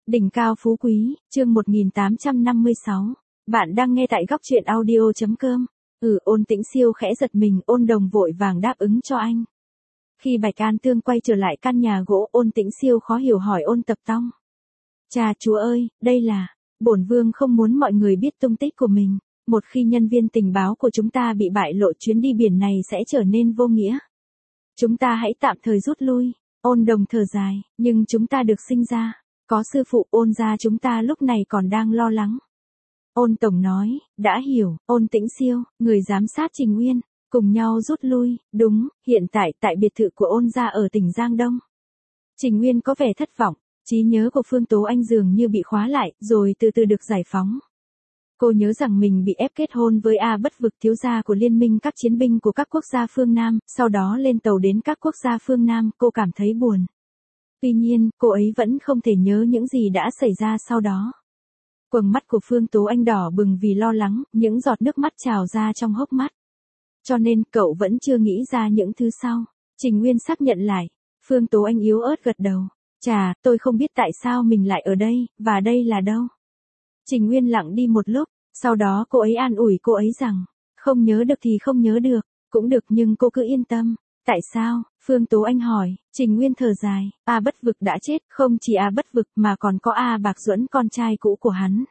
Đỉnh cao phú quý, chương 1856. Bạn đang nghe tại góc truyện audio.com. Ôn Tĩnh Siêu khẽ giật mình, Ôn Đồng vội vàng đáp ứng cho anh. Khi Bạch An Tương quay trở lại căn nhà gỗ, Ôn Tĩnh Siêu khó hiểu hỏi Ôn Tập Tông. Cha chúa ơi, đây là... Bổn vương không muốn mọi người biết tung tích của mình. Một khi nhân viên tình báo của chúng ta bị bại lộ, chuyến đi biển này sẽ trở nên vô nghĩa. Chúng ta hãy tạm thời rút lui. Ôn Đồng thở dài, nhưng chúng ta được sinh ra. Có sư phụ Ôn gia, chúng ta lúc này còn đang lo lắng. Ôn Tổng nói, đã hiểu. Ôn Tĩnh Siêu, người giám sát Trình Nguyên, cùng nhau rút lui. Đúng, hiện tại tại biệt thự của Ôn gia ở tỉnh Giang Đông. Trình Nguyên có vẻ thất vọng, trí nhớ của Phương Tố Anh dường như bị khóa lại, rồi từ từ được giải phóng. Cô nhớ rằng mình bị ép kết hôn với A Bất Vực, thiếu gia của liên minh các chiến binh của các quốc gia phương Nam, sau đó lên tàu đến các quốc gia phương Nam, cô cảm thấy buồn. Tuy nhiên, cô ấy vẫn không thể nhớ những gì đã xảy ra sau đó. Quầng mắt của Phương Tố Anh đỏ bừng vì lo lắng, những giọt nước mắt trào ra trong hốc mắt. Cho nên, cậu vẫn chưa nghĩ ra những thứ sau. Trình Nguyên xác nhận lại. Phương Tố Anh yếu ớt gật đầu. Chà, tôi không biết tại sao mình lại ở đây, và đây là đâu. Trình Nguyên lặng đi một lúc, sau đó cô ấy an ủi cô ấy rằng, không nhớ được thì không nhớ được, cũng được nhưng cô cứ yên tâm. Tại sao? Phương Tố Anh hỏi. Trình Nguyên thở dài, A Bất Vực đã chết, không chỉ A Bất Vực mà còn có A Bạc Duẫn, con trai cũ của hắn.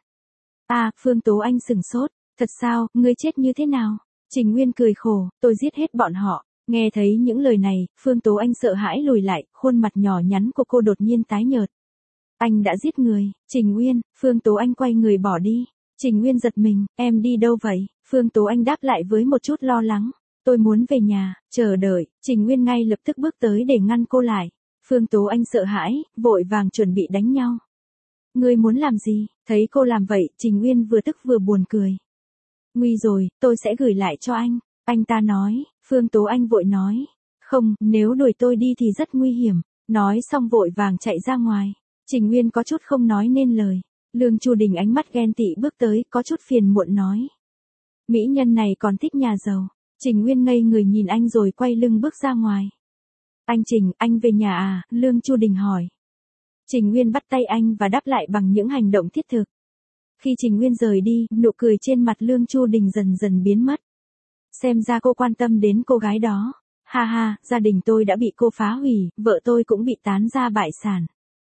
Phương Tố Anh sừng sốt, thật sao, ngươi chết như thế nào? Trình Nguyên cười khổ, tôi giết hết bọn họ. Nghe thấy những lời này, Phương Tố Anh sợ hãi lùi lại, khuôn mặt nhỏ nhắn của cô đột nhiên tái nhợt. Anh đã giết người. Trình Nguyên. Phương Tố Anh quay người bỏ đi. Trình Nguyên giật mình, em đi đâu vậy? Phương Tố Anh đáp lại với một chút lo lắng. Tôi muốn về nhà, chờ đợi. Trình Nguyên ngay lập tức bước tới để ngăn cô lại. Phương Tố Anh sợ hãi, vội vàng chuẩn bị đánh nhau. Ngươi muốn làm gì? Thấy cô làm vậy, Trình Nguyên vừa tức vừa buồn cười. Nguy rồi, tôi sẽ gửi lại cho anh. Anh ta nói. Phương Tố Anh vội nói. Không, nếu đuổi tôi đi thì rất nguy hiểm. Nói xong vội vàng chạy ra ngoài. Trình Nguyên có chút không nói nên lời. Lương Chu Đình ánh mắt ghen tị bước tới, có chút phiền muộn nói. Mỹ nhân này còn thích nhà giàu. Trình Nguyên ngây người nhìn anh rồi quay lưng bước ra ngoài. Anh Trình, anh về nhà à? Lương Chu Đình hỏi. Trình Nguyên bắt tay anh và đáp lại bằng những hành động thiết thực. Khi Trình Nguyên rời đi, nụ cười trên mặt Lương Chu Đình dần dần biến mất. Xem ra cô quan tâm đến cô gái đó. Ha ha, gia đình tôi đã bị cô phá hủy, vợ tôi cũng bị tán ra bại sản.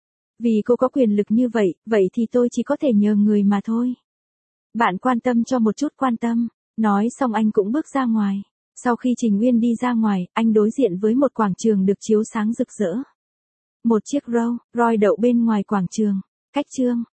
Vì cô có quyền lực như vậy, vậy thì tôi chỉ có thể nhờ người mà thôi. Bạn quan tâm cho một chút quan tâm. Nói xong anh cũng bước ra ngoài. Sau khi Trình Nguyên đi ra ngoài, anh đối diện với một quảng trường được chiếu sáng rực rỡ. Một chiếc Rolls Royce đậu bên ngoài quảng trường. Cách chương